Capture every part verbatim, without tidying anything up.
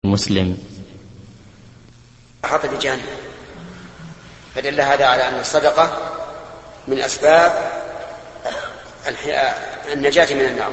مسلم. حط بجانب، فدل هذا على أن الصدقة من أسباب النجاة من النار.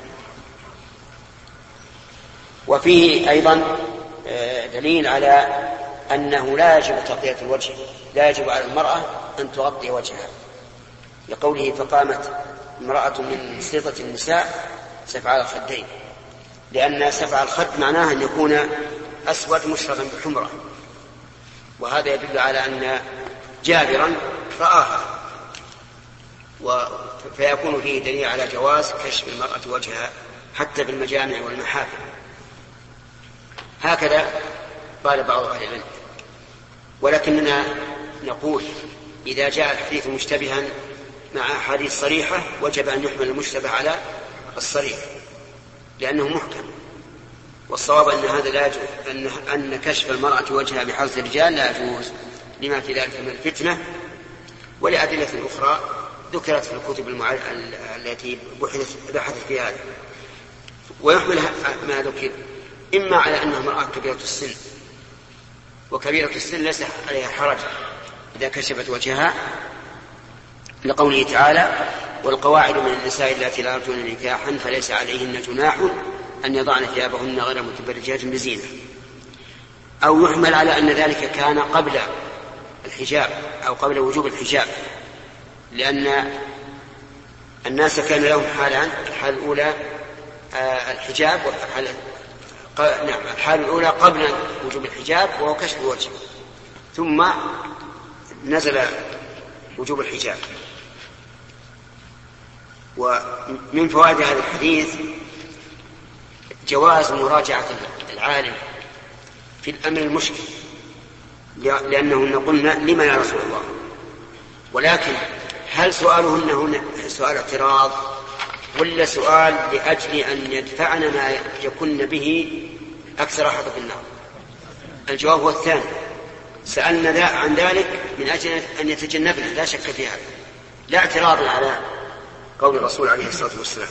وفيه أيضا دليل على أنه لا يجب تغطية الوجه، لا يجب على المرأة أن تغطي وجهها، لقوله فقامت امرأة من سلطة النساء سفع الخدين، لأن سفع الخد معناه أن يكون أسود مشربا بحمرة، وهذا يدل على أن جابرا رآها، فيكون فيه دليل على جواز كشف المرأة وجهها حتى في المجامع والمحافل. هكذا قال بعض أهل العلم. ولكننا نقول إذا جاء الحديث مشتبها مع أحاديث صريحة وجب أن يحمل المشتبه على الصريح لأنه محكم، والصواب أن هذا لا يجوز، أن, أن كشف المرأة وجهها بحرص الرجال لا يجوز لما في ذلك من الفتنة ولأدلة أخرى ذكرت في الكتب المع... التي بحثت في هذا. ويحمل ما ذكر إما على أنها امرأة كبيرة السن، وكبيرة السن ليس عليها حرج إذا كشفت وجهها، لقوله تعالى والقواعد من النساء اللاتي لا يرجون نكاحا فليس عليهن جناح أن يضعن ثيابهن غير متبرجات بزينة. أو يحمل على أن ذلك كان قبل الحجاب أو قبل وجوب الحجاب، لأن الناس كان لهم حالان، الحالة الأولى الحجاب والحالة نعم الحالة الأولى قبل وجوب الحجاب وهو كشف الوجه، ثم نزل وجوب الحجاب. ومن فوائد هذا الحديث جواز مراجعة العالم في الأمر المشكل، لأنهن قلنا لما يا رسول الله، ولكن هل سؤالهن هنا سؤال اعتراض ولا سؤال لأجل أن يدفعن ما يكن به أكثر حظ في النار؟ الجواب هو الثاني، سألنا عن ذلك من أجل أن يتجنبنا، لا شك في هذا، لا اعتراض على قول الرسول عليه الصلاة والسلام.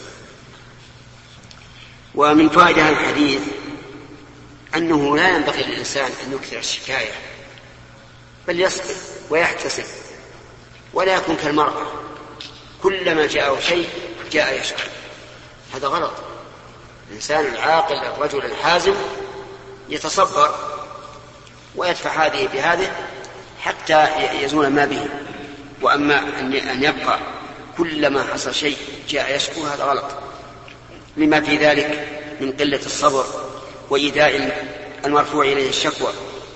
ومن فائدة هذا الحديث أنه لا ينبغي للإنسان أن يكثر الشكاية، بل يصبر ويحتسب ولا يكون كالمرأة كلما جاءه شيء جاء يشكر، هذا غلط. الإنسان العاقل الرجل الحازم يتصبر ويدفع هذه بهذه حتى يزول ما به، وأما أن يبقى كلما حصل شيء جاء يشكو هذا غلط، لما في ذلك من قلة الصبر وإيذاء المرفوع إليه الشكوى.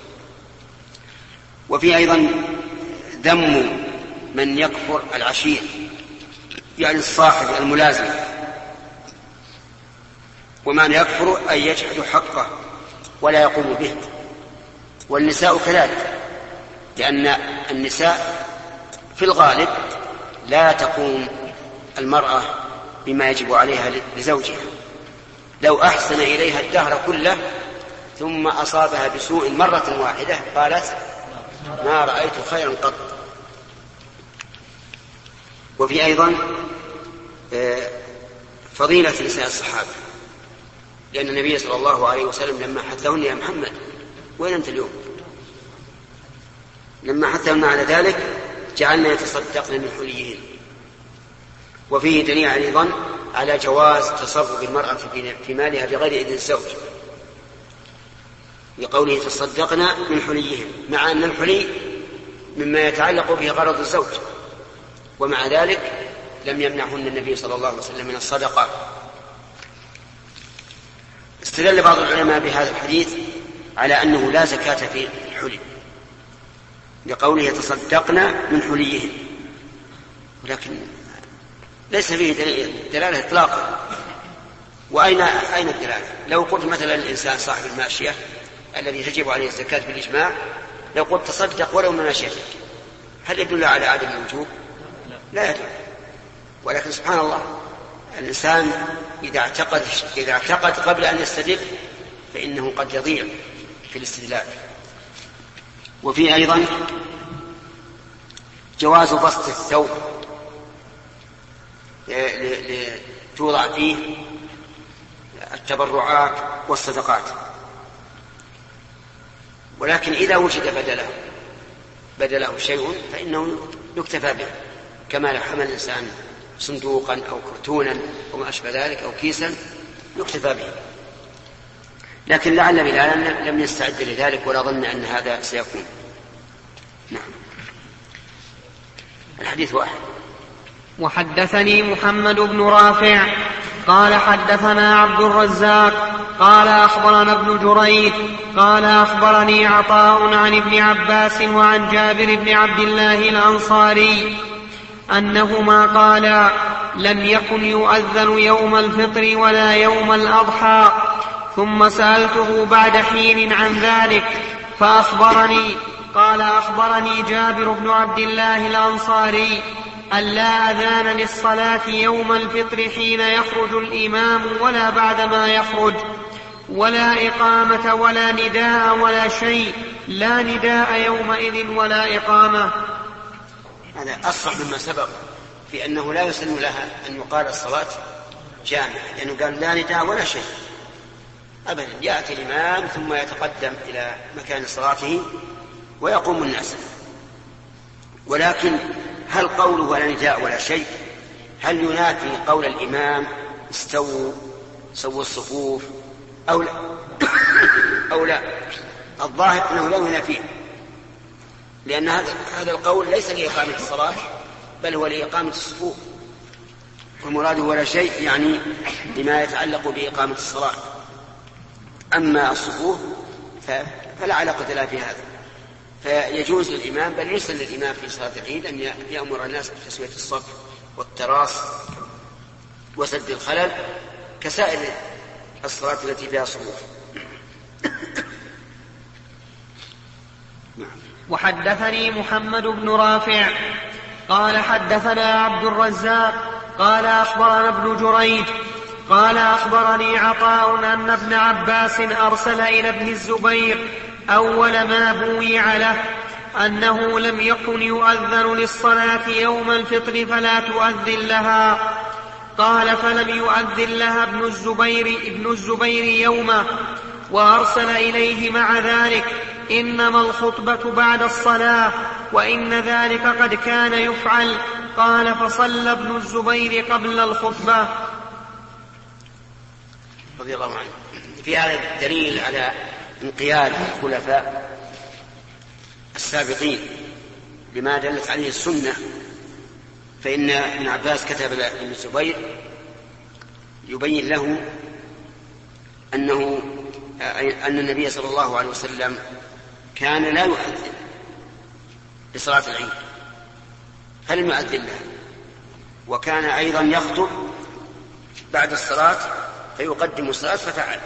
وفي أيضا ذم من يكفر العشير، يعني الصاحب الملازم، ومن يكفر أن يجحد حقه ولا يقوم به. والنساء كذلك، لأن النساء في الغالب لا تقوم المرأة بما يجب عليها لزوجها، لو أحسن إليها الدهر كله ثم أصابها بسوء مرة واحدة قالت ما رأيت خيرا قط. وفي أيضا فضيلة نساء الصحابة، لأن النبي صلى الله عليه وسلم لما حثهن يا محمد وين أنت اليوم، لما حثهن على ذلك جعلنا يتصدقن من حليهن. وفيه دليل أيضا على جواز تصرف المرأة في مالها بغير إذن الزوج، لقوله تصدقن من حليهن، مع أن الحلي مما يتعلق به غرض الزوج، ومع ذلك لم يمنعهن النبي صلى الله عليه وسلم من الصدقة. استدل بعض العلماء بهذا الحديث على أنه لا زكاة في الحلي، لقوله يتصدقن من حليهن، ولكن ليس فيه دلالة إطلاقا. وأين أين الدلالة؟ لو قلت مثلا الإنسان صاحب الماشية الذي تجب عليه الزكاة بالإجماع، لو قلت تصدق ولو من ماشيتك، هل يدل على عدم الوجوب؟ لا يدل. ولكن سبحان الله، الإنسان إذا اعتقد, إذا اعتقد قبل أن يستدل فإنه قد يضيع في الاستدلال. وفي أيضا جواز بسط الثوب توضع فيه التبرعات والصدقات، ولكن إذا وجد بدله بدله شيء فإنه يكتفى به، كما لو حمل الإنسان صندوقا أو كرتونا وما أشبه ذلك أو كيسا يكتفى به. لكن لعل بلالا لم يستعد لذلك ولا ظن أن هذا سيكون. نعم. الحديث واحد. وحدثني محمد بن رافع قال حدثنا عبد الرزاق قال أخبرنا ابن جريج قال أخبرني عطاء عن ابن عباس وعن جابر بن عبد الله الأنصاري أنهما قالا لم يكن يؤذن يوم الفطر ولا يوم الأضحى، ثم سألته بعد حين عن ذلك فأخبرني قال أخبرني جابر بن عبد الله الأنصاري أن لا أذان للصلاة يوم الفطر حين يخرج الإمام ولا بعدما يخرج، ولا إقامة ولا نداء ولا شيء، لا نداء يومئذ ولا إقامة. هذا أصح مما سبق في أنه لا يسن لها أن يقال الصلاة جامعة، لأنه قال لا نداء ولا شيء أبدا، يأتي الإمام ثم يتقدم إلى مكان صلاته ويقوم الناس. ولكن هل قوله ولا نداء ولا شيء هل ينافي قول الإمام استووا سووا الصفوف أو لا؟ أو لا؟ الظاهر أنه لا ينافيه، لأن هذا القول ليس لإقامة الصلاة بل هو لإقامة الصفوف، والمراد ولا شيء يعني لما يتعلق بإقامة الصلاة. أما الصفوف فلا علاقة لها في هذا، فيجوز للإمام بل يسن للإمام في صلاة العيد أن يأمر الناس بتسوية الصف والتراص وسد الخلل كسائر الصلاة التي فيها صفوف. وحدثني محمد بن رافع قال حدثنا عبد الرزاق قال أخبرنا ابن جريج قال أخبرني عطاء أن ابن عباس أرسل إلى ابن الزبير أول ما بويع له أنه لم يكن يؤذن للصلاة يوم الفطر فلا تؤذن لها. قال فلم يؤذن لها ابن الزبير, ابن الزبير يومه، وأرسل إليه مع ذلك إنما الخطبة بعد الصلاة وإن ذلك قد كان يفعل. قال فصلى ابن الزبير قبل الخطبة. رضي الله عنه. في هذا الدليل على انقياد الخلفاء السابقين لما دلت عليه السنة، فإن ابن عباس كتب لابن الزبير يبين له أنه أن النبي صلى الله عليه وسلم كان لا يؤذن لصلاة العيد فلم يؤذن لها، وكان أيضا يخطب بعد الصلاة فيقدم الصلاة ففعل.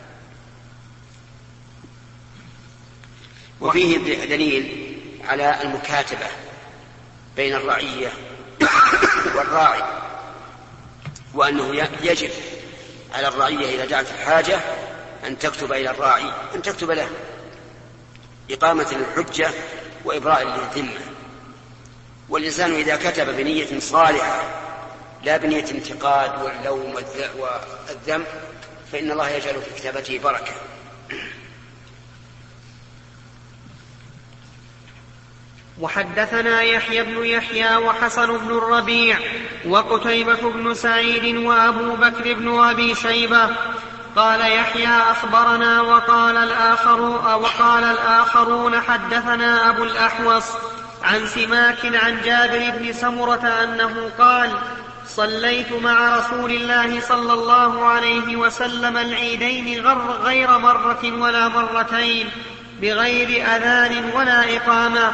وفيه دليل على المكاتبة بين الرعية والراعي، وأنه يجب على الرعية إذا دعت الحاجة أن تكتب إلى الراعي أن تكتب له إقامة للحجة وإبراء للذمة. والإنسان إذا كتب بنية صالحة لا بنية انتقاد واللوم والذم فإن الله يجعل في كتابته بركة. وحدثنا يحيى بن يحيى وحسن بن الربيع وقتيبة بن سعيد وأبو بكر بن أبي شيبة. قال يحيى أخبرنا وقال, الآخر وقال الآخرون حدثنا أبو الأحوص عن سماك عن جابر بن سمرة أنه قال صليت مع رسول الله صلى الله عليه وسلم العيدين غير مرة ولا مرتين بغير أذان ولا إقامة.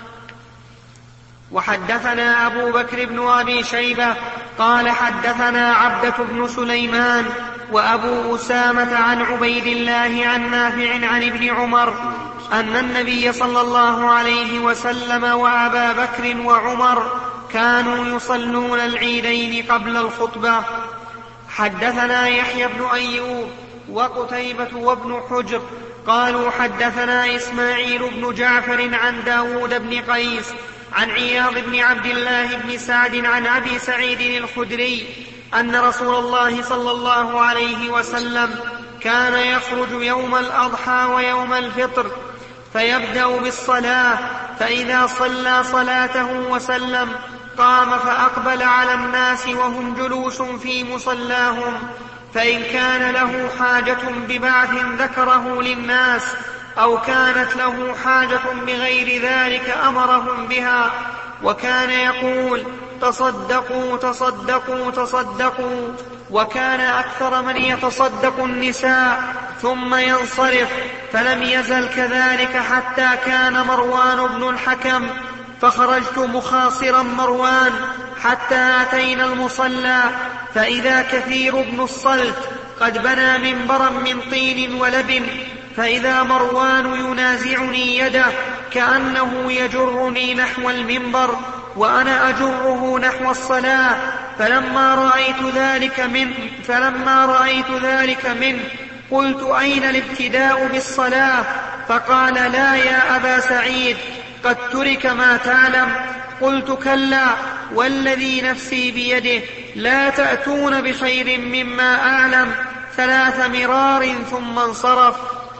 وحدثنا أبو بكر بن أبي شيبة قال حدثنا عبدة بن سليمان وأبو أسامة عن عبيد الله عن نافع عن ابن عمر أن النبي صلى الله عليه وسلم وأبا بكر وعمر كانوا يصلون العيدين قبل الخطبة. حدثنا يحيى بن أيوب وقتيبة وابن حجر قالوا حدثنا إسماعيل بن جعفر عن داود بن قيس عن عياض بن عبد الله بن سعد عن أبي سعيد الخدري أن رسول الله صلى الله عليه وسلم كان يخرج يوم الأضحى ويوم الفطر فيبدأ بالصلاة، فإذا صلى صلاته وسلم قام فأقبل على الناس وهم جلوس في مصلاهم، فإن كان له حاجة ببعث ذكره للناس أو كانت له حاجة بغير ذلك أمرهم بها، وكان يقول تصدقوا تصدقوا تصدقوا، وكان أكثر من يتصدق النساء ثم ينصرف، فلم يزل كذلك حتى كان مروان بن الحكم، فخرجت مخاصرا مروان حتى أتينا المصلى، فإذا كثير بن الصلت قد بنى منبرا من طين ولبن، فإذا مروان ينازعني يده كأنه يجرني نحو المنبر وأنا أجره نحو الصلاة، فلما رأيت ذلك منه فلما رأيت ذلك منه قلت أين الابتداء بالصلاة؟ فقال لا يا أبا سعيد، قد ترك ما تعلم. قلت كلا والذي نفسي بيده لا تأتون بخير مما أعلم، ثلاث مرار ثم انصرف.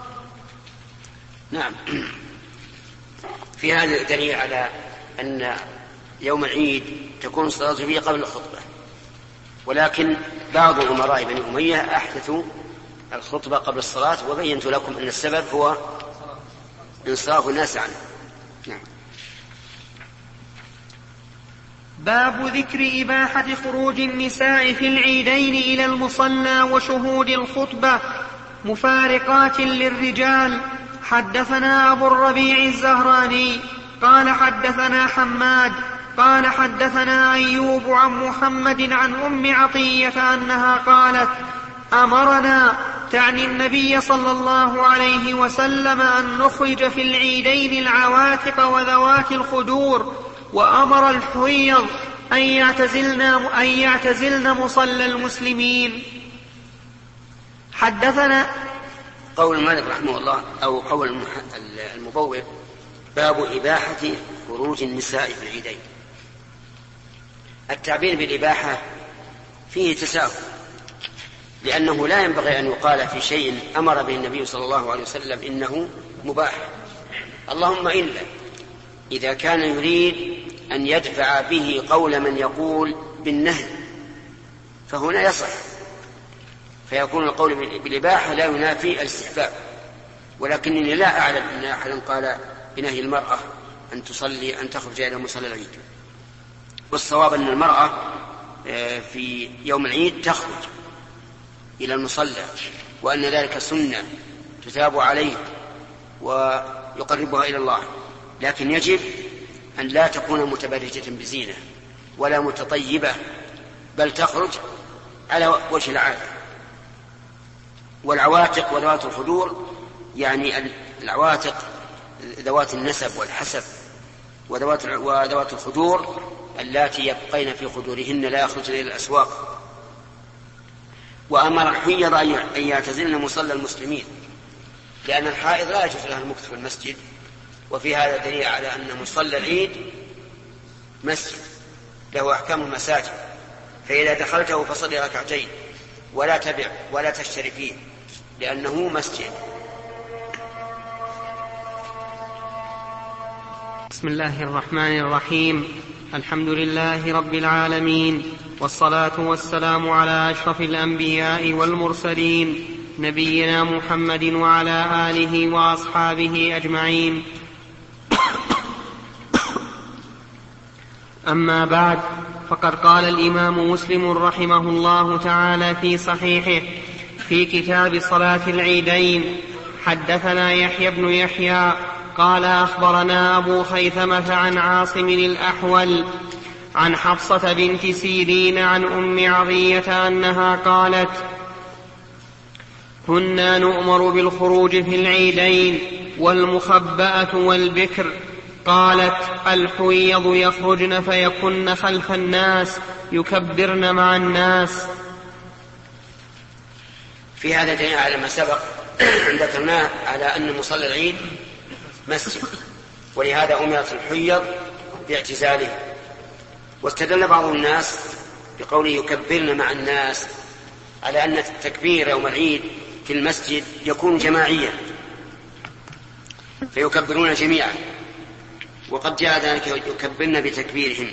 نعم، في هذا دليل على أن يوم العيد تكون الصلاة فيه قبل الخطبة، ولكن بعض أمراء بني أمية أحدثوا الخطبة قبل الصلاة، وبينت لكم أن السبب هو انصراف الناس عنه. نعم. باب ذكر إباحة خروج النساء في العيدين إلى المصلى وشهود الخطبة مفارقات للرجال. حدثنا أبو الربيع الزهراني قال حدثنا حماد قال حدثنا أيوب عن محمد عن أم عطية أنها قالت أمرنا، تعني النبي صلى الله عليه وسلم، أن نخرج في العيدين العواتق وذوات الخدور، وأمر الحويض أن يعتزلن, أن يعتزلن مصلى المسلمين. حدثنا قول مالك رحمه الله أو قول المبوب باب إباحة خروج النساء في العيدين. التعبير بالإباحة فيه تساهل، لأنه لا ينبغي أن يقال في شيء أمر به النبي صلى الله عليه وسلم إنه مباح، اللهم إلا إذا كان يريد أن يدفع به قول من يقول بالنهي، فهنا يصح، فيكون القول بالإباحة لا ينافي الاستحباب. ولكنني لا أعلم أن أحدا قال بنهي المرأة أن تصلي أن تخرج إلى مصلى العيد، والصواب أن المرأة في يوم العيد تخرج إلى المصلى، وأن ذلك سنة تثاب عليه ويقربها إلى الله، لكن يجب أن لا تكون متبرجة بزينة ولا متطيبة، بل تخرج على وجه العادة. والعواتق وذوات الخدور يعني العواتق ذوات النسب والحسب، وذوات وذوات الخدور اللاتي يبقين في خدورهن لا يخرجن إلى الأسواق. وأمر الحيض أن يعتزلن مصلى المسلمين، لأن الحائض لا يجوز لها المكث في المسجد، وفي هذا دليل على أن مصلى العيد مسجد له أحكام المساجد، فإذا دخلته فصلي ركعتين ولا تبع ولا تشتري فيه لأنه مسجد. بسم الله الرحمن الرحيم. الحمد لله رب العالمين، والصلاة والسلام على أشرف الأنبياء والمرسلين، نبينا محمد وعلى آله وأصحابه أجمعين. أما بعد، فقد قال الإمام مسلم رحمه الله تعالى في صحيحه في كتاب صلاة العيدين: حدثنا يحيى بن يحيى قال أخبرنا أبو خيثمة عن عاصم الأحول عن حفصة بنت سيرين عن أم عطية أنها قالت: كنا نؤمر بالخروج في العيدين والمخبأة والبكر. قالت: الحويض يخرجن فيكن خلف الناس يكبرن مع الناس. في هذا دليل على ما سبق ذكرناه على أن مصلى العيد مسجد، ولهذا أمرت الحيض باعتزاله. واستدل بعض الناس بقوله يكبرن مع الناس على أن التكبير يوم العيد في المسجد يكون جماعيا، فيكبرون جميعا، وقد جاء ذلك يكبرن بتكبيرهم،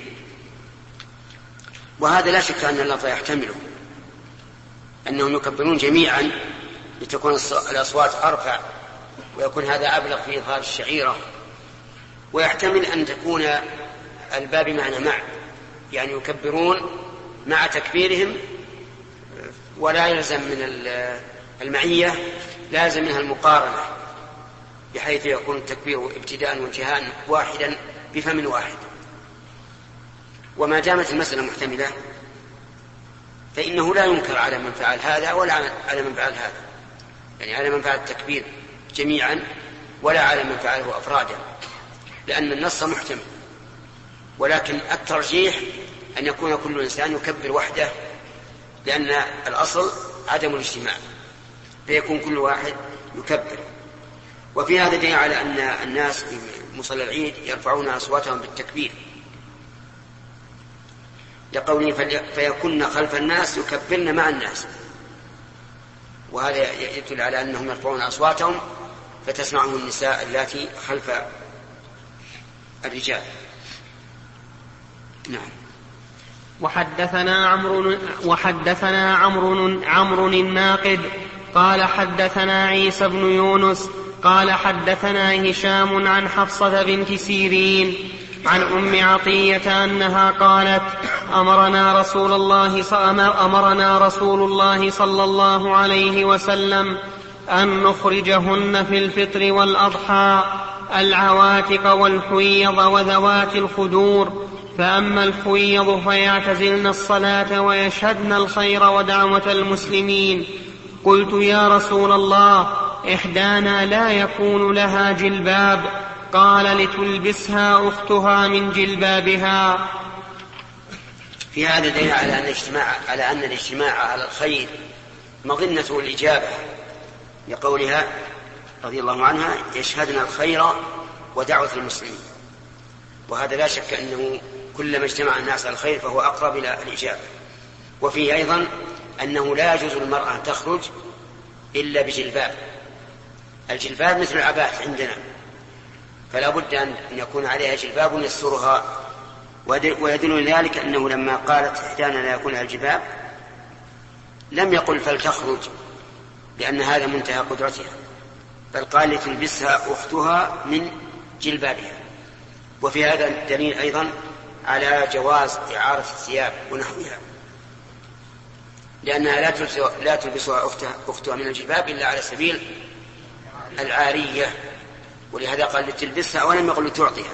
وهذا لا شك أن اللفظ يحتمله، أنهم يكبرون جميعا لتكون الأصوات أرفع، ويكون هذا أبلغ في إظهار الشعيرة. ويحتمل أن تكون الباء بمعنى مع، يعني يكبرون مع تكبيرهم، ولا يلزم من المعية لازم منها المقارنة، بحيث يكون التكبير ابتداء وانتهاء واحدا بفم واحد. وما دامت المسألة محتملة فإنه لا ينكر على من فعل هذا ولا على من فعل هذا، يعني على من فعل التكبير جميعا ولا على من فعله أفرادا، لأن النص محتمل. ولكن الترجيح أن يكون كل إنسان يكبر وحده، لأن الأصل عدم الاجتماع، فيكون كل واحد يكبر. وفي هذا دليل على أن الناس في مصلى العيد يرفعون أصواتهم بالتكبير، لقوله فيكون خلف الناس يكبرن مع الناس، وهذا يدل على أنهم يرفعون أصواتهم فتسمعهم النساء اللاتي خلف الرجال. نعم. وحدثنا عمرو وحدثنا عمرو عمرو الناقد قال حدثنا عيسى بن يونس قال حدثنا هشام عن حفصة بنت سيرين عن أم عطية أنها قالت أمرنا رسول الله أمرنا رسول الله صلى الله عليه وسلم أن نخرجهن في الفطر والأضحى العواتق والحويض وذوات الخدور، فأما الحويض فيعتزلن الصلاة ويشهدن الخير ودعوة المسلمين. قلت يا رسول الله إحدانا لا يكون لها جلباب؟ قال لتلبسها أختها من جلبابها. في هذا دليل على أن الاجتماع على أن الاجتماع على الخير مظنة الإجابة، لقولها رضي الله عنها يشهدن الخير ودعوة المسلمين، وهذا لا شك أنه كلما اجتمع الناس على الخير فهو أقرب إلى الإجابة. وفيه أيضا أنه لا يجوز للمرأة تخرج إلا بجلباب. الجلباب مثل العباءة عندنا، فلا بد أن يكون عليها جلباب يسترها. ويدل ذلك أنه لما قالت إحدانا لا يكون لها الجلباب لم يقل فلتخرج، لأن هذا منتهى قدرتها، بل قال لتلبسها أختها من جلبابها. وفي هذا دليل أيضا على جواز إعارة الثياب ونحوها، لأنها لا تلبسها أختها, أختها من الجلباب إلا على سبيل العارية، ولهذا قال لتلبسها ولم يقل لتعطيها.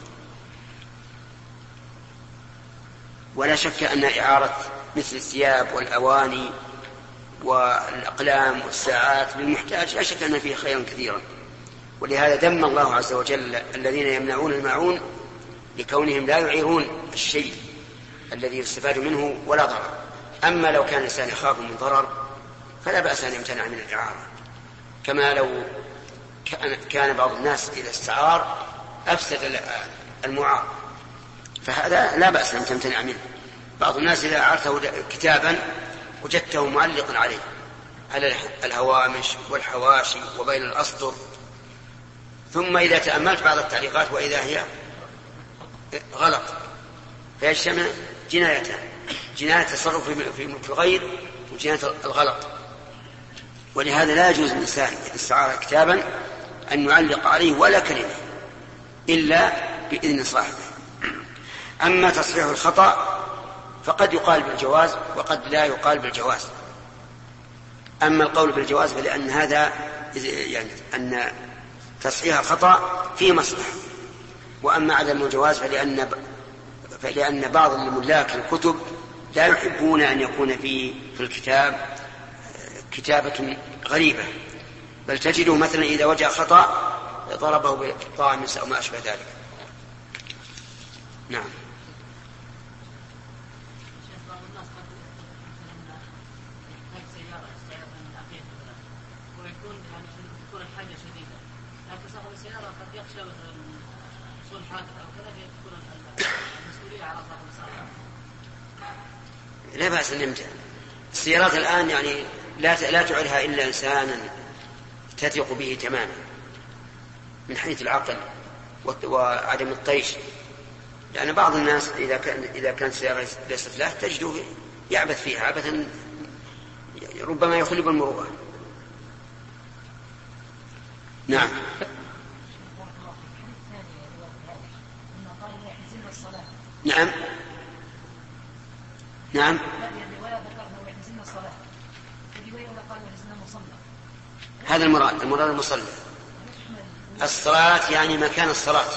ولا شك أن إعارة مثل الثياب والأواني والأقلام والساعات للمحتاج لا شك أن فيه خيرا كثيرا، ولهذا ذم الله عز وجل الذين يمنعون الماعون لكونهم لا يعيرون الشيء الذي يستفاد منه ولا ضرر. أما لو كان الإنسان يخاف من ضرر فلا بأس أن يمتنع من الإعارة، كما لو كان بعض الناس إذا استعار أفسد المعار، فهذا لا بأس أن تمتنع منه. بعض الناس إذا أعرته كتابا وجدته معلقا عليه على الهوامش والحواشي وبين الأسطر، ثم إذا تأملت بعض التعليقات وإذا هي غلط، فيجتمع جنايتان: جناية التصرف في الغير وجناية الغلط. ولهذا لا يجوز للإنسان إذا استعار كتابا أن يعلق عليه ولا كلمة إلا بإذن صاحبه. أما تصحيح الخطأ فقد يقال بالجواز وقد لا يقال بالجواز. أما القول بالجواز فلأن هذا يعني أن تصحيح الخطأ فيه مصلحة، وأما عدم الجواز فلأن فلأن بعض الملاك الكتب لا يحبون أن يكون في في الكتاب كتابة غريبة، بل تجده مثلا إذا وجد خطأ ضربه بالطامس أو ما أشبه ذلك. نعم. لا بأس أن يمتع. السيارات الآن يعني لا لا تعرها إلا إنسانا تثق به تماما، من حيث العقل وعدم الطيش، لأن بعض الناس إذا كان إذا كانت سيارة ليست له تجده يعبث فيها عبثا ربما يخلب المروءة. نعم. نعم نعم هذا المراد المراد المصلى. الصلاة يعني مكان الصلاة.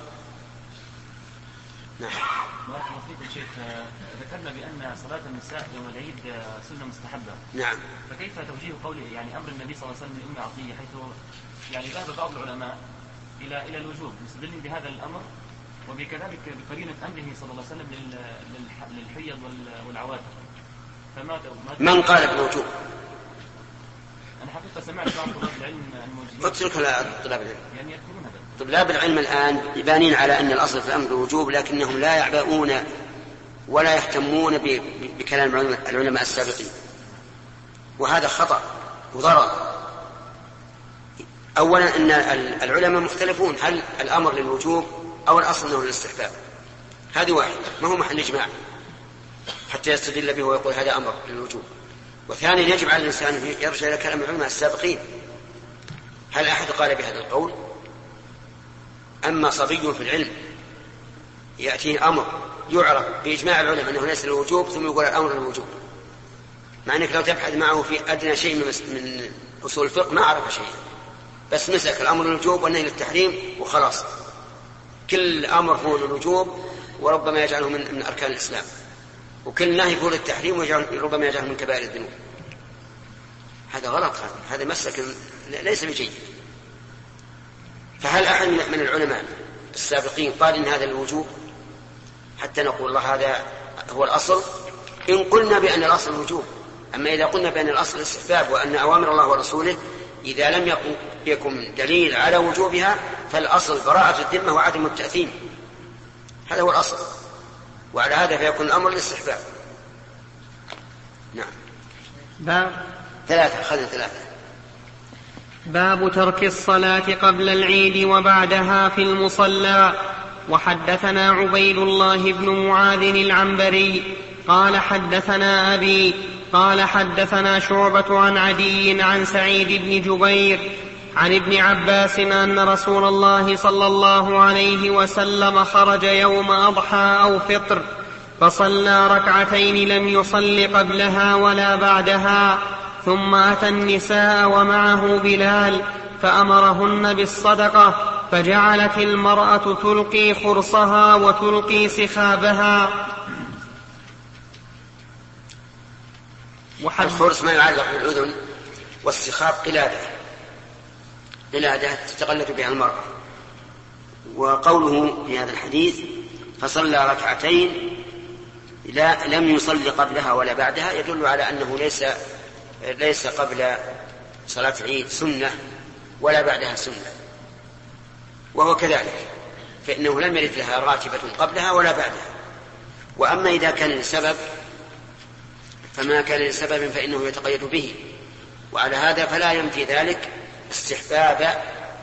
نعم. شيخ ذكرنا بأن صلاة النساء يوم العيد سنة مستحبة. نعم. فكيف توجيه قوله يعني أمر النبي صلى الله عليه وسلم لأم عطية حيث يعني ذهب بعض العلماء إلى إلى الوجوب مستدلين بهذا الأمر وبكذلك بقرينة أمره صلى الله عليه وسلم للحيض والعواتق. فما من قال بالوجوب؟ أنا حقيقة سمعت بعض طلاب العلم الموجودين. اترك على طلاب العلم. يعني يذكرون هذا. طلاب العلم الآن يبانين على أن الأصل في الأمر الوجوب، لكنهم لا يعبؤون ولا يهتمون بكلام العلماء السابقين، وهذا خطأ وضرر. أولا أن العلماء مختلفون هل الأمر للوجوب أو الأصل أنه للاستحباب، هذه واحد ما هو محل إجماع حتى يستدل به ويقول هذا أمر للوجوب. وثانيا يجب على الإنسان أن يرجع إلى كلام العلماء السابقين، هل أحد قال بهذا القول؟ أما صبي في العلم يأتيه أمر يعرف بإجماع العلماء أنه ليس للوجوب ثم يقول الأمر للوجوب، مع أنك لو تبحث معه في أدنى شيء من أصول الفقه ما عرف شيء، بس مسك الأمر للوجوب والنهي للتحريم وخلاص. كل أمر هو للوجوب وربما يجعله من, من أركان الإسلام، وكل نهي هو للتحريم وربما يجعله من كبائر الذنوب. هذا غلط، هذا مسك ليس بجيد. فهل أحد من العلماء السابقين قال إن هذا الوجوب حتى نقول الله هذا هو الأصل؟ إن قلنا بأن الأصل الوجوب. أما إذا قلنا بأن الأصل الاستحباب وأن أوامر الله ورسوله إذا لم يكن يكن دليل على وجوبها فالأصل براءة الذمة وعدم التأثيم، هذا هو الأصل، وعلى هذا فيكون الأمر للاستحباب. نعم. باب ثلاثة خلنا ثلاثة. باب ترك الصلاة قبل العيد وبعدها في المصلى. وحدثنا عبيد الله بن معاذ العنبري قال حدثنا أبي قال حدثنا شعبة عن عدي عن سعيد بن جبير عن ابن عباس أن رسول الله صلى الله عليه وسلم خرج يوم أضحى أو فطر فصلى ركعتين لم يصل قبلها ولا بعدها، ثم أتى النساء ومعه بلال فأمرهن بالصدقة، فجعلت المرأة تلقي خرصها وتلقي سخابها. الخرص ما يعلق بالأذن، والسخاب قلادة قلادة تتقلد بها المرأة. وقوله في هذا الحديث فصلى ركعتين لا لم يصلي قبلها ولا بعدها يدل على أنه ليس ليس قبل صلاة العيد سنة ولا بعدها سنة، وهو كذلك، فإنه لم يرد لها راتبة قبلها ولا بعدها. وأما إذا كان لسبب فما كان لسبب فإنه يتقيد به، وعلى هذا فلا ينفي ذلك استحباب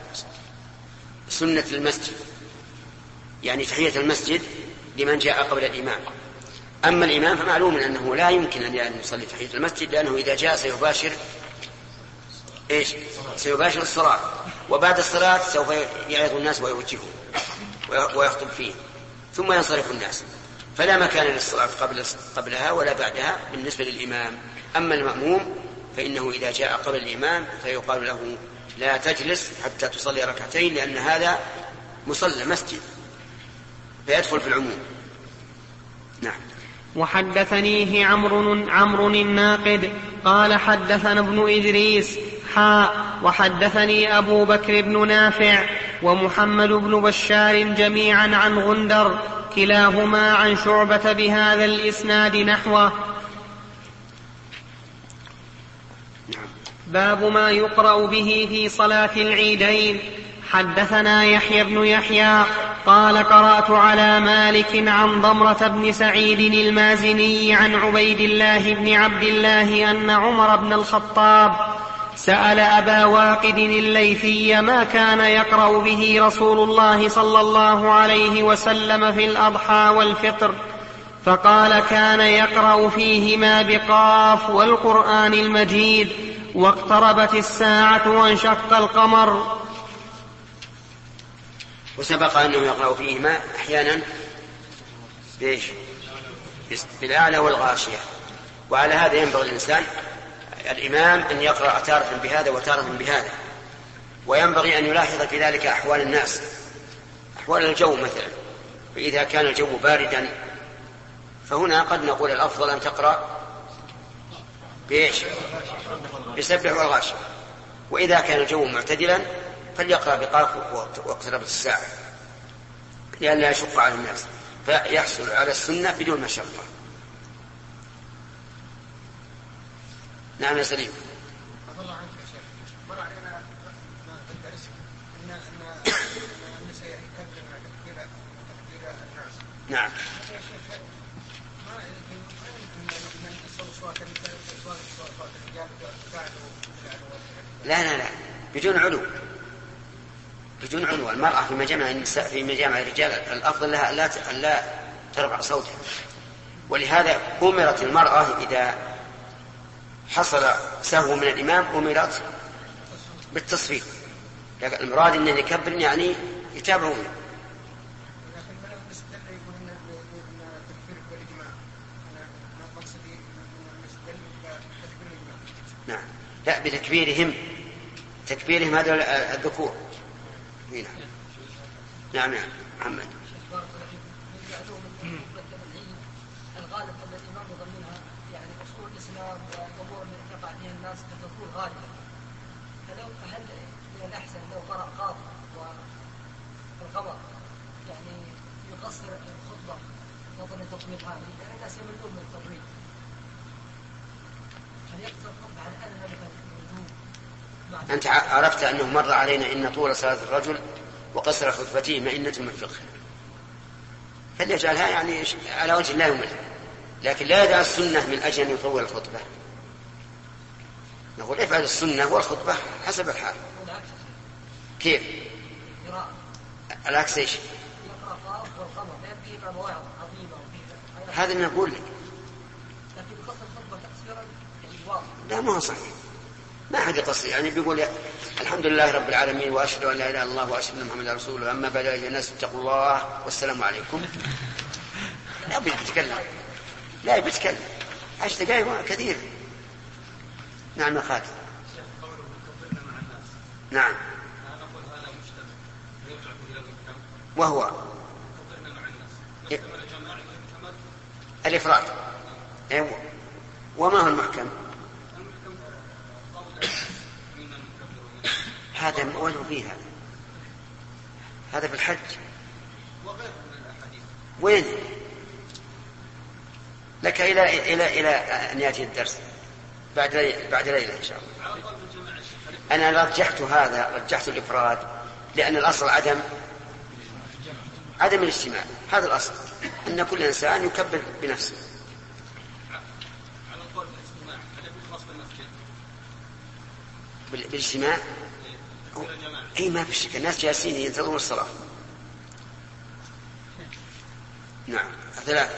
سنة المسجد، يعني تحية المسجد لمن جاء قبل الإمام. أما الإمام فمعلوم أنه لا يمكن أن يصلي تحية المسجد، لأنه إذا جاء سيباشر إيش؟ سيباشر الصلاة، وبعد الصلاة سوف يعظ الناس ويوجههم ويخطب فيه ثم ينصرف الناس، فلا مكان للصلاة قبل قبلها ولا بعدها بالنسبة للإمام. أما المأموم فإنه إذا جاء قبل الإمام فيقال له لا تجلس حتى تصلي ركعتين، لأن هذا مصلى مسجد فيدخل في العموم. نعم. وحدثنيه عمرو عمرو الناقد قال حدثنا ابن إدريس حاء وحدثني أبو بكر بن نافع ومحمد بن بشار جميعا عن غندر كلاهما عن شعبة بهذا الإسناد نحوه. باب ما يقرأ به في صلاة العيدين. حدثنا يحيى بن يحيى قال قرأت على مالك عن ضمرة بن سعيد المازني عن عبيد الله بن عبد الله أن عمر بن الخطاب سأل أبا واقد الليثي ما كان يقرأ به رسول الله صلى الله عليه وسلم في الأضحى والفطر، فقال كان يقرأ فيهما بقاف والقرآن المجيد واقتربت الساعة وانشق القمر. وسبق أنه يقرأ فيهما أحيانا بإيش؟ بالأعلى والغاشية. وعلى هذا ينبغي الإنسان الإمام أن يقرأ تارة بهذا وتارة بهذا، وينبغي أن يلاحظ في ذلك أحوال الناس، أحوال الجو مثلا. فإذا كان الجو باردا فهنا قد نقول الأفضل أن تقرأ بإيش؟ بسبح والغاشية. وإذا كان الجو معتدلا فليقرأ بقاف واقتربت الساعة لئلا يشق على الناس، فيحصل على السنة بدون مشقة. نعم يا سليم. الله عنك يا شيخ، مر علينا في الدرس ان ان النساء يكبرن تكبير تكبير الناس. نعم. يا شيخ ما يمكن ان يصل صوت صوت صوت الرجال لا لا لا بدون علو، بدون علو. المرأة في مجامع النساء في مجامع الرجال الأفضل لها لا لا ترفع صوتها، ولهذا أمرت المرأة إذا حصل سهو من الإمام أمرت بالتصفيق. لكن المراد أنه يكبر يعني يتابعون. نعم لا بتكبيرهم، تكبيرهم هذا الذكور. نعم نعم نعم محمد. الغالب أن الإمام يضمنها يعني أصول الإسلام وأمور من يقع فيها الناس تكون غالبا، فلو هل من الأحسن لو قرأ قاف والخبر يعني يقصر الخطبة نظرا لتطويل هذه، لأن الناس يملون من التطويل، هل يقصر الخطبة على أنها مثلا؟ أنت عرفت أنه مر علينا إن طول صلاة الرجل وقصر خطبته مئنة من فقه، فليجعلها يعني على وجه لا يمل، لكن لا يدع السنة من أجل أن يطول الخطبة. نقول افعل السنة والخطبة حسب الحال. كيف؟ العكس ايش؟ هذا نقول لك. لا ما هو صحيح، ما حد يقصر يعني بيقول الحمد لله رب العالمين وأشهد أن لا إله إلا الله وأشهد أن محمدا رسول الله، أما بعد أيها الناس اتقوا الله والسلام عليكم. لا بيتكلم، لا بيتكلم عشر دقائق كثير. نعم يا خالد. نعم. وهو الإفراد. وما هو المحكم؟ هذا وين فيه هذا؟ هذا في الحج وين؟ لك إلى إلى إلى أن يأتي الدرس بعد ليلة بعد ليلة إن شاء الله. أنا رجحت هذا، رجحت الإفراد لأن الأصل عدم عدم الاجتماع. هذا الأصل أن كل إنسان يكبر بنفسه. بالاجتماع أي ما في شك، الناس جالسين ينتظرون الصلاة. نعم. ثلاثة.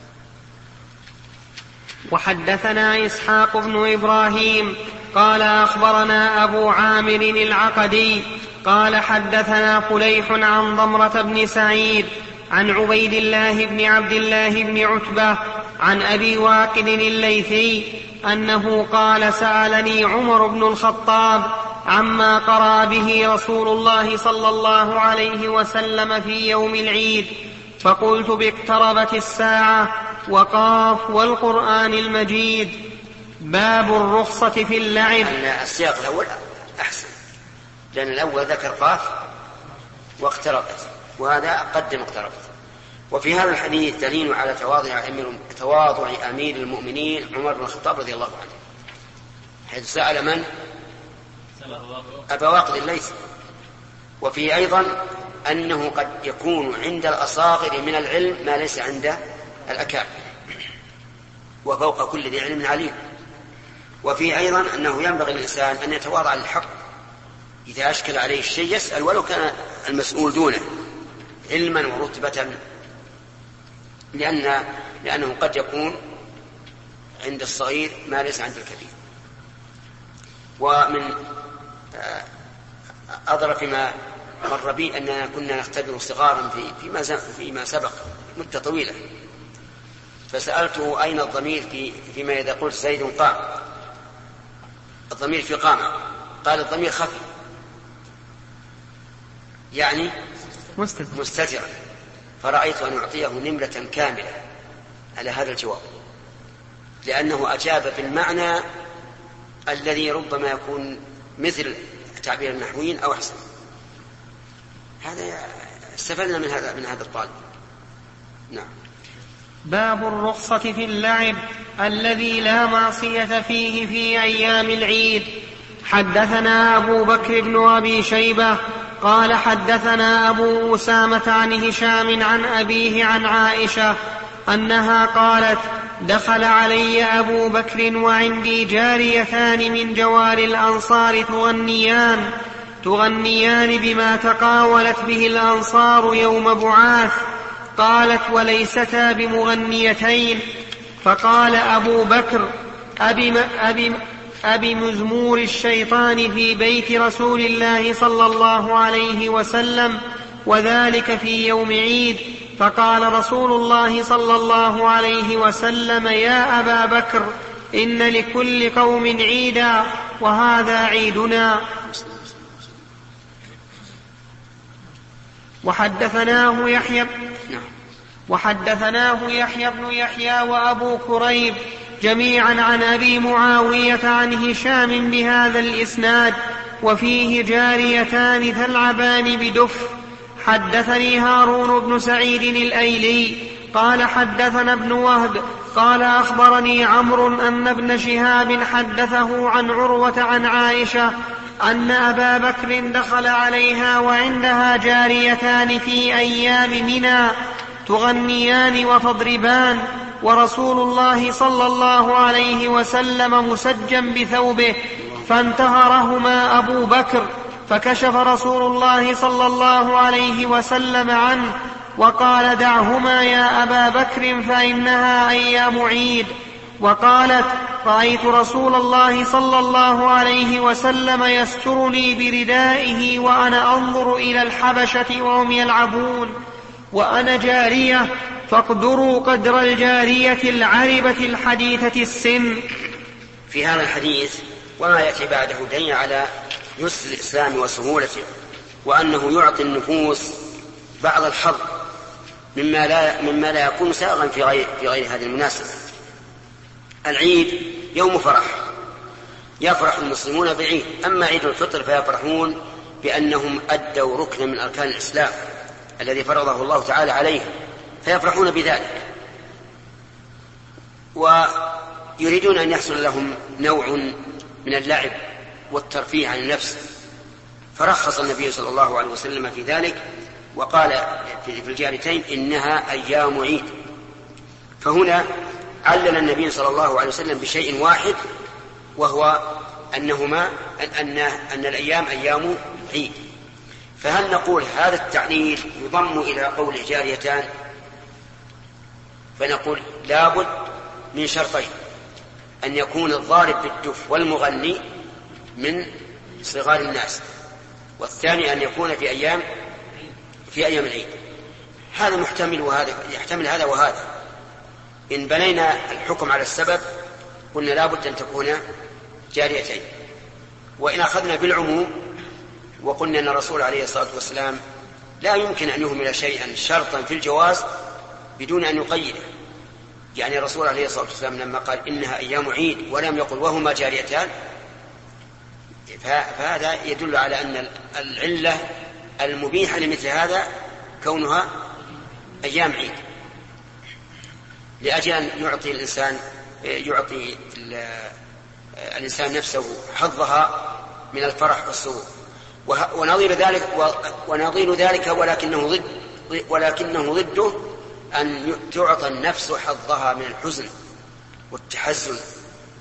وحدثنا إسحاق بن إبراهيم قال أخبرنا أبو عامر العقدي قال حدثنا فليح عن ضمرة بن سعيد عن عبيد الله بن عبد الله بن عتبة عن أبي واقد الليثي أنه قال سألني عمر بن الخطاب عما قرأ به رسول الله صلى الله عليه وسلم في يوم العيد، فقلت باقتربت الساعة وقاف والقرآن المجيد. باب الرخصة في اللعب. السياق الأول أحسن، لأن الأول ذكر قاف واقتربت، وهذا قدم اقتربت. وفي هذا الحديث دليل على تواضع أمير, تواضع أمير المؤمنين عمر بن الخطاب رضي الله عنه، حيث سأل من؟ أبا واقد الليثي. وفيه أيضا أنه قد يكون عند الأصاغر من العلم ما ليس عند الأكابر، وفوق كل ذي علم عليم. وفيه أيضا أنه ينبغي للإنسان أن يتواضع للحق، إذا أشكل عليه الشيء يسأل ولو كان المسؤول دونه علما ورتبة، لأن لأنه قد يكون عند الصغير ما ليس عند الكبير. ومن أظرف ما مر بي أننا كنا نختبر صغارا في فيما فيما سبق مدة طويلة، فسألته أين الضمير في فيما إذا قلت زيد قام، الضمير في قام، قال الضمير خفي يعني مستترا. فرأيت أن أعطيه نمرة كاملة على هذا الجواب، لأنه أجاب بالمعنى الذي ربما يكون مثل تعبير النحويين أو أحسن. هذا استفدنا من هذا من هذا الطالب. نعم. باب الرخصة في اللعب الذي لا معصية فيه في أيام العيد. حدثنا أبو بكر بن أبي شيبة قال حدثنا أبو أسامة عن هشام عن أبيه عن عائشة أنها قالت: دخل علي أبو بكر وعندي جاريتان من جوار الأنصار تغنيان تغنيان بما تقاولت به الأنصار يوم بعاث. قالت: وليستا بمغنيتين. فقال أبو بكر: أبي, أبي, أبي مزمور الشيطان في بيت رسول الله صلى الله عليه وسلم، وذلك في يوم عيد. فقال رسول الله صلى الله عليه وسلم: يا أبا بكر، إن لكل قوم عيدا وهذا عيدنا. وحدثناه يحيى وحدثناه يحيى بن يحيى وأبو كريب جميعا عن أبي معاوية عن هشام بهذا الإسناد، وفيه جاريتان تلعبان بدف. حدثني هارون بن سعيد الأيلي قال حدثنا ابن وهب قال أخبرني عمرو أن ابن شهاب حدثه عن عروة عن عائشة أن أبا بكر دخل عليها وعندها جاريتان في أيام منى تغنيان وتضربان، ورسول الله صلى الله عليه وسلم مسجا بثوبه، فانتهرهما أبو بكر، فكشف رسول الله صلى الله عليه وسلم عنه وقال: دعهما يا أبا بكر فإنها أيام عيد. وقالت: رأيت رسول الله صلى الله عليه وسلم يسترني بردائه وأنا أنظر إلى الحبشة وهم يلعبون وأنا جارية، فاقدروا قدر الجارية العربة الحديثة السن. في هذا الحديث وما يأتي بعده دليل على يسر الإسلام وسهولته، وأنه يعطي النفوس بعض الحظ مما لا, مما لا يكون سائغا في غير, في غير هذه المناسبة. العيد يوم فرح، يفرح المسلمون بعيد. أما عيد الفطر فيفرحون بأنهم أدوا ركنا من أركان الإسلام الذي فرضه الله تعالى عليهم، فيفرحون بذلك، ويريدون أن يحصل لهم نوع من اللعب والترفيه عن النفس، فرخص النبي صلى الله عليه وسلم في ذلك، وقال في الجارتين: إنها أيام عيد. فهنا علل النبي صلى الله عليه وسلم بشيء واحد، وهو أنهما أن, أن الأيام أيام عيد. فهل نقول هذا التعليل يضم إلى قول جاريتان؟ فنقول لابد من شرطين: أن يكون الضارب بالدف والمغني من صغار الناس، والثاني أن يكون في أيام في أيام العيد. هذا محتمل وهذا يحتمل هذا وهذا. إن بنينا الحكم على السبب قلنا لابد أن تكون جاريتين، وإن أخذنا بالعموم وقلنا أن الرسول عليه الصلاة والسلام لا يمكن أن يهمل شيئا شرطا في الجواز بدون أن يقيده. يعني الرسول عليه الصلاة والسلام لما قال إنها أيام عيد ولم يقل وهما جاريتان، فهذا يدل على أن العلة المبيحة لمثل هذا كونها أيام عيد، لأجل أن يعطي الإنسان يعطي الإنسان نفسه حظها من الفرح والسرور. ونظير ذلك ونظير ذلك ولكنه ضد ولكنه ضده أن تعطى النفس حظها من الحزن والتحزن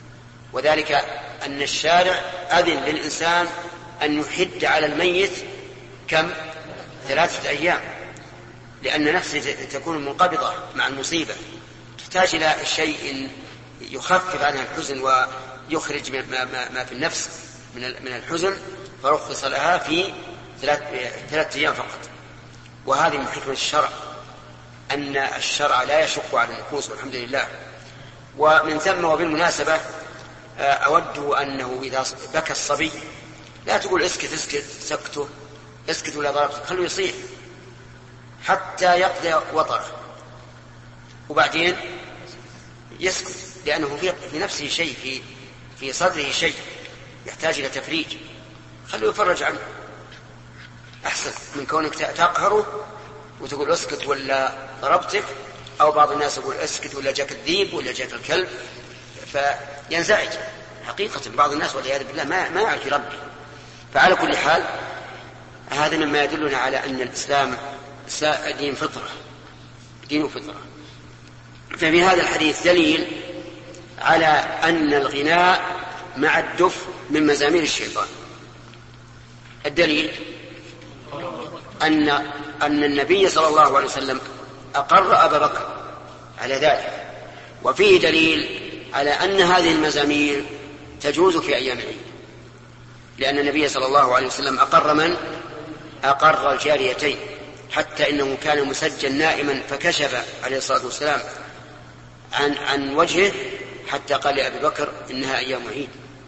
وذلك أن الشارع أذن للإنسان أن يحد على الميت كم؟ ثلاثة أيام، لأن نفسه تكون منقبضة مع المصيبة، تحتاج إلى شيء يخفف عنها الحزن ويخرج ما, ما, ما في النفس من الحزن، فرخص لها في ثلاثة أيام فقط. وهذه من حكمة الشرع، أن الشرع لا يشق على النفوس والحمد لله. ومن ثم وبالمناسبة أود أنه إذا بكى الصبي لا تقول اسكت اسكت سكته اسكت ولا ضربته، خلوه يصيح حتى يقضي وطره وبعدين يسكت، لأنه في نفسه شيء، في في صدره شيء يحتاج إلى تفريج، خلوه يفرج عنه أحسن من كونك تقهره وتقول اسكت ولا ضربتك، أو بعض الناس يقول اسكت ولا جاك الذيب ولا جاك الكلب فينزعج. حقيقة بعض الناس والعياذ بالله ما ما يعرف يربي. فعلى كل حال هذا مما يدلنا على أن الإسلام دين فطرة، دين فطرة. ففي هذا الحديث دليل على أن الغناء مع الدف من مزامير الشيطان. الدليل أن أن النبي صلى الله عليه وسلم أقر أبا بكر على ذلك، وفيه دليل على أن هذه المزامير تجوز في أيام العيد، لأن النبي صلى الله عليه وسلم أقر من؟ أقر الجاريتين، حتى إنه كان مسجل نائما فكشف عليه الصلاة والسلام عن, عن وجهه حتى قال لأبي بكر إنها أيام عيد.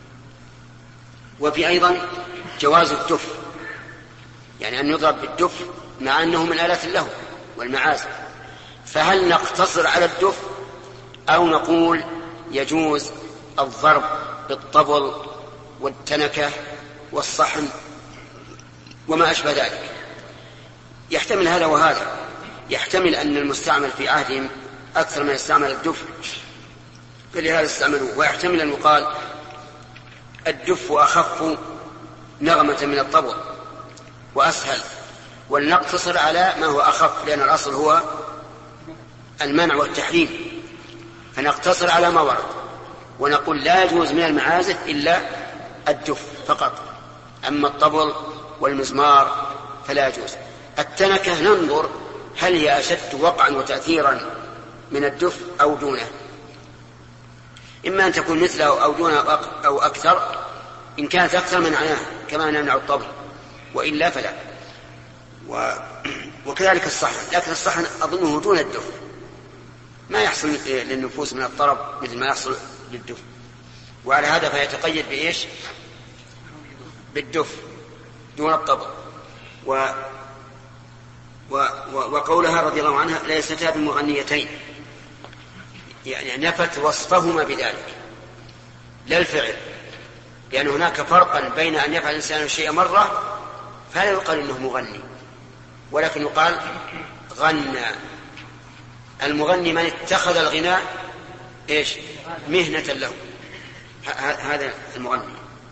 وفي أيضا جواز الدف، يعني أن يضرب بالدف مع أنه من آلات اللهو والمعازف. فهل نقتصر على الدف أو نقول يجوز الضرب بالطبل والتنكة والصحن وما أشبه ذلك؟ يحتمل هذا وهذا، يحتمل أن المستعمل في عهدهم أكثر من يستعمل الدف فلهذا استعملوه، ويحتمل أن يقال الدف أخف نغمة من الطبل وأسهل، ولنقتصر على ما هو أخف، لأن الأصل هو المنع والتحريم، فنقتصر على ما ورد ونقول لا يجوز من المعازف إلا الدف فقط، أما الطبل والمزمار فلا يجوز. التنكة ننظر هل هي أشد وقعا وتأثيرا من الدف أو دونه، إما أن تكون مثله أو دونه أو أكثر، إن كانت أكثر منعناه كما نمنع الطبل، وإلا فلا. و... وكذلك الصحن، لكن الصحن أظنه دون الدف، ما يحصل للنفوس من الطرب مثل ما يحصل للدف، وعلى هذا فيتقيد بإيش؟ بالدف دون الطبل. و... و... و... وقولها رضي الله عنها ليستا بمغنيتين، يعني نفت وصفهما بذلك لا الفعل، لأن هناك فرقا بين أن يفعل الإنسان الشيء مرة فلا يقال إنه مغني، ولكن يقال غنى. المغني من اتخذ الغناء إيش؟ مهنة له، هذا المغني.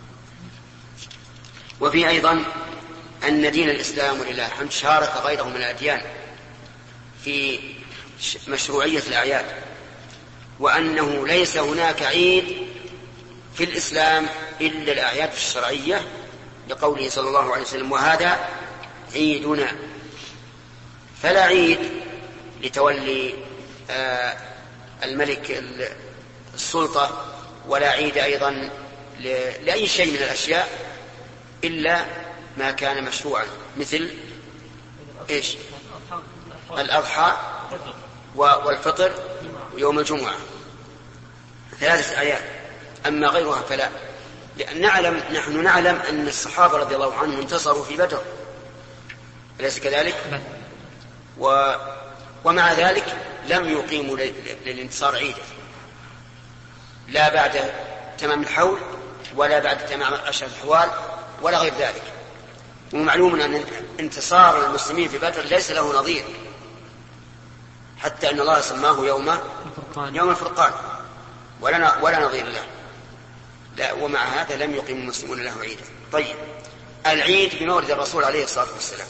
وفي أيضا أن دين الإسلام ولله الحمد شارك غيره من الأديان في مشروعية الأعياد، وأنه ليس هناك عيد في الإسلام إلا الأعياد الشرعية، لقوله صلى الله عليه وسلم وهذا عيدنا. فلا عيد لتولي آه الملك السلطة، ولا عيد أيضا لأي شيء من الأشياء إلا ما كان مشروعا، مثل إيش؟ الأضحى والفطر ويوم الجمعة، ثلاثة أعياد. أما غيرها فلا، لأن نعلم نحن نعلم أن الصحابة رضي الله عنهم انتصروا في بدر، أليس كذلك؟ و ومع ذلك لم يقيموا للانتصار عيدا، لا بعد تمام الحول ولا بعد تمام عشر الحوال ولا غير ذلك. ومعلوم أن انتصار المسلمين في بدر ليس له نظير، حتى أن الله سماه يوم يوم الفرقان، ولا ولا نظير له. لا، ومع هذا لم يقيم المسلمون له عيدا. طيب، العيد بمولد الرسول عليه الصلاة والسلام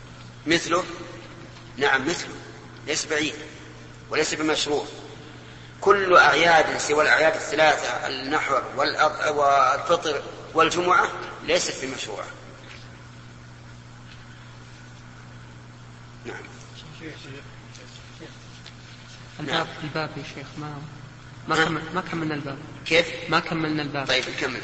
مثله؟ نعم مثله، ليس بعيد وليس بمشروع. كل أعياد سوى الأعياد الثلاثة النحر والفطر والجمعة ليست بمشروعة. نعم. الباب الباب يا شيخ ما ما كمل ما كملنا الباب. كيف؟ ما كملنا الباب. طيب نكمل.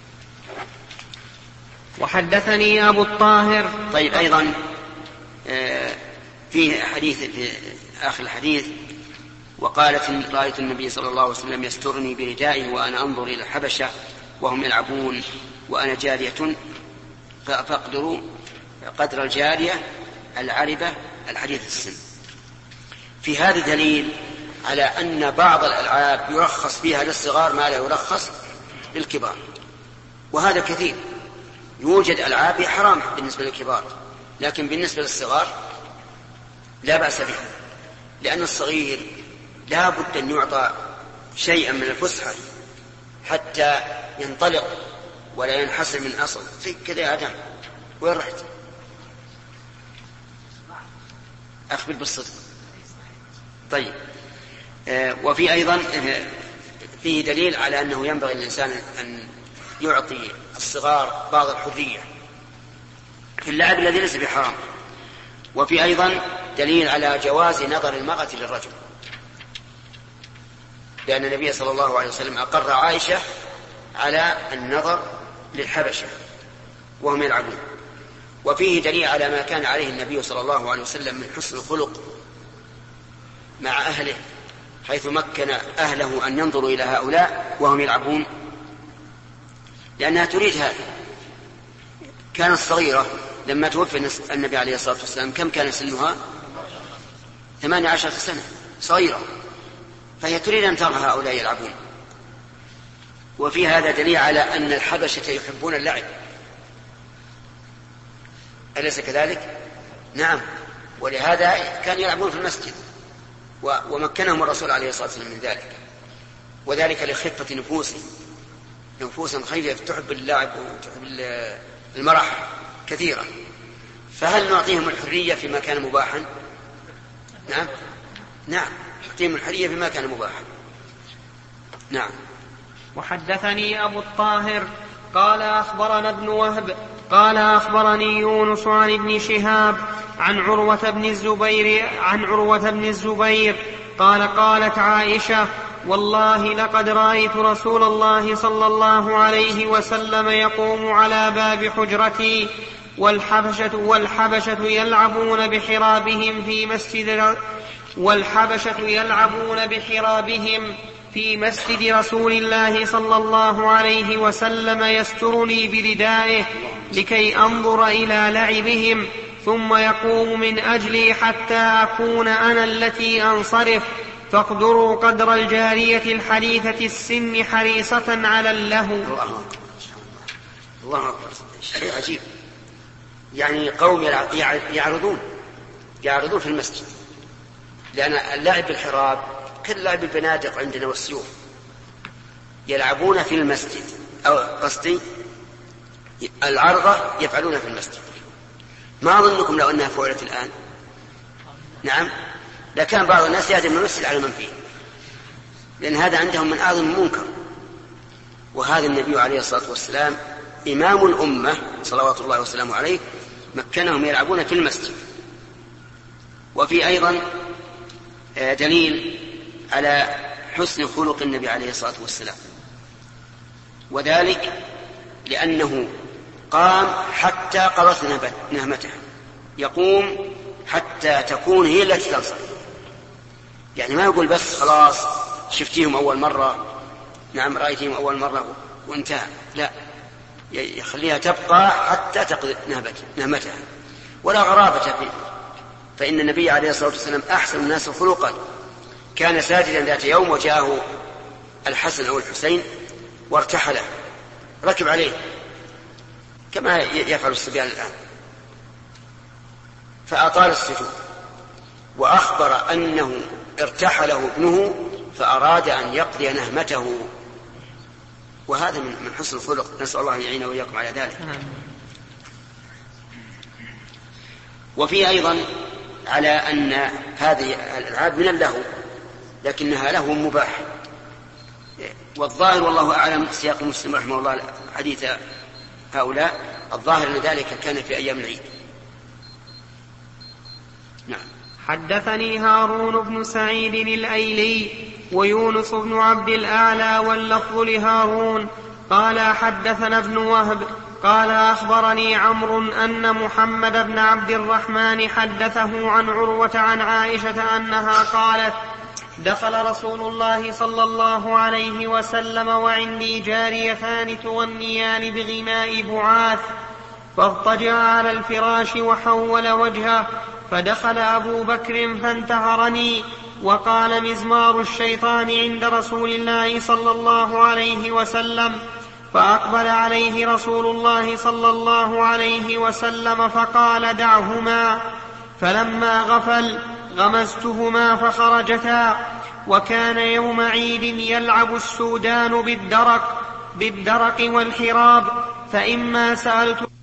وحدثني أبو الطاهر. طيب أيضا آه في حديث في آخر الحديث وقالت إن رأيت النبي صلى الله عليه وسلم يسترني بردائه وأنا أنظر إلى الحبشة وهم يلعبون وأنا جارية فأقدروا قدر الجارية العربة الحديث السن. في هذا دليل على أن بعض الألعاب يرخص فيها للصغار ما لا يرخص للكبار، وهذا كثير. يوجد ألعاب حرام بالنسبة للكبار لكن بالنسبة للصغار لا بأس بها، لأن الصغير لا بد أن يعطى شيئا من الفسحة حتى ينطلق ولا ينحسر من أصل. في كذا آدم وين رحت؟ أخبر بالصدق. طيب آه وفي أيضا آه فيه دليل على أنه ينبغي للإنسان أن يعطي الصغار بعض الحرية في اللعب الذي ليس بحرام. وفي أيضا دليل على جواز نظر المرأة للرجل، لأن النبي صلى الله عليه وسلم أقر عائشة على النظر للحبشة وهم يلعبون. وفيه دليل على ما كان عليه النبي صلى الله عليه وسلم من حسن الخلق مع أهله، حيث مكن أهله أن ينظروا إلى هؤلاء وهم يلعبون، لأنها تريد هذا. كانت صغيرة لما توفي النبي عليه الصلاة والسلام، كم كان سنها؟ ثمانية عشرة سنة، صغيرة، فهي تريد أن ترى هؤلاء يلعبون. وفي هذا دليل على أن الحبشة يحبون اللعب، أليس كذلك؟ نعم. ولهذا كان يلعبون في المسجد ومكنهم الرسول عليه الصلاة والسلام من ذلك، وذلك لخفة نفوسهم، نفوسهم خفيفة تحب اللعب وتحب المرح كثيرا. فهل نعطيهم الحرية فيما كان مباحا؟ نعم نعم نعطيهم الحرية فيما كان مباحا. نعم. وحدثني أبو الطاهر قال أخبرنا ابن وهب قال أخبرني يونس عن ابن شهاب عن عروة بن الزبير عن عروة بن الزبير قال قالت عائشة والله لقد رأيت رسول الله صلى الله عليه وسلم يقوم على باب حجرتي والحبشة, والحبشة يلعبون بحرابهم في مسجد والحبشة يلعبون بحرابهم في مسجد رسول الله صلى الله عليه وسلم يسترني بردائه لكي أنظر إلى لعبهم ثم يقوم من أجلي حتى أكون أنا التي أنصرف فاقدروا قدر الجارية الحديثة السن حريصة على اللهو. الله الله أكبر. شيء عجيب. يعني قوم يعرضون يعرضون في المسجد، لأن اللعب بالحراب كاللعب البنادق عندنا والسيوف، يلعبون في المسجد، أو قصدي العرضة يفعلون في المسجد. ما أظنكم لو أنها فعلت الآن نعم لكان بعض الناس يهدم المسجد على من فيه، لأن هذا عندهم من أعظم المنكر. وهذا النبي عليه الصلاة والسلام إمام الأمة صلوات الله وسلامه عليه مكنهم يلعبون في المسجد. وفي أيضا دليل على حسن خلق النبي عليه الصلاة والسلام، وذلك لأنه قام حتى قضت نهمته، يقوم حتى تكون هي التي تنصر. يعني ما يقول بس خلاص شفتيهم أول مرة، نعم رأيتهم أول مرة وانتهى، لا، يخليها تبقى حتى تقضي نهمتها. ولا غرابة فيه، فإن النبي عليه الصلاة والسلام أحسن الناس خلقا، كان ساجدا ذات يوم وجاءه الحسن أو الحسين وارتحله، ركب عليه كما يفعل الصبيان الآن، فأطال السجود، وأخبر أنه ارتحله ابنه فأراد أن يقضي نهمته. وهذا من حسن الخلق، نسأل الله أن يعين وإياكم على ذلك. وفي أيضا على أن هذه الألعاب من اللهو، لكنها له مباح. والظاهر والله أعلم سياق مسلم رحمه الله حديث هؤلاء، الظاهر أن ذلك كان في أيام العيد. نعم. حدثني هارون بن سعيد الأيلي ويونس بن عبد الأعلى واللفظ لهارون قال حدثنا ابن وهب قال أخبرني عمرو أن محمد بن عبد الرحمن حدثه عن عروة عن عائشة أنها قالت دخل رسول الله صلى الله عليه وسلم وعندي جاريتان تغنيان بغناء بعاث، فاضطجع على الفراش وحول وجهه، فدخل أبو بكر فانتهرني وقال مزمار الشيطان عند رسول الله صلى الله عليه وسلم، فأقبل عليه رسول الله صلى الله عليه وسلم فقال دعهما، فلما غفل غمزتهما فخرجتا. وكان يوم عيد يلعب السودان بالدرق بالدرق والحراب، فإما سألت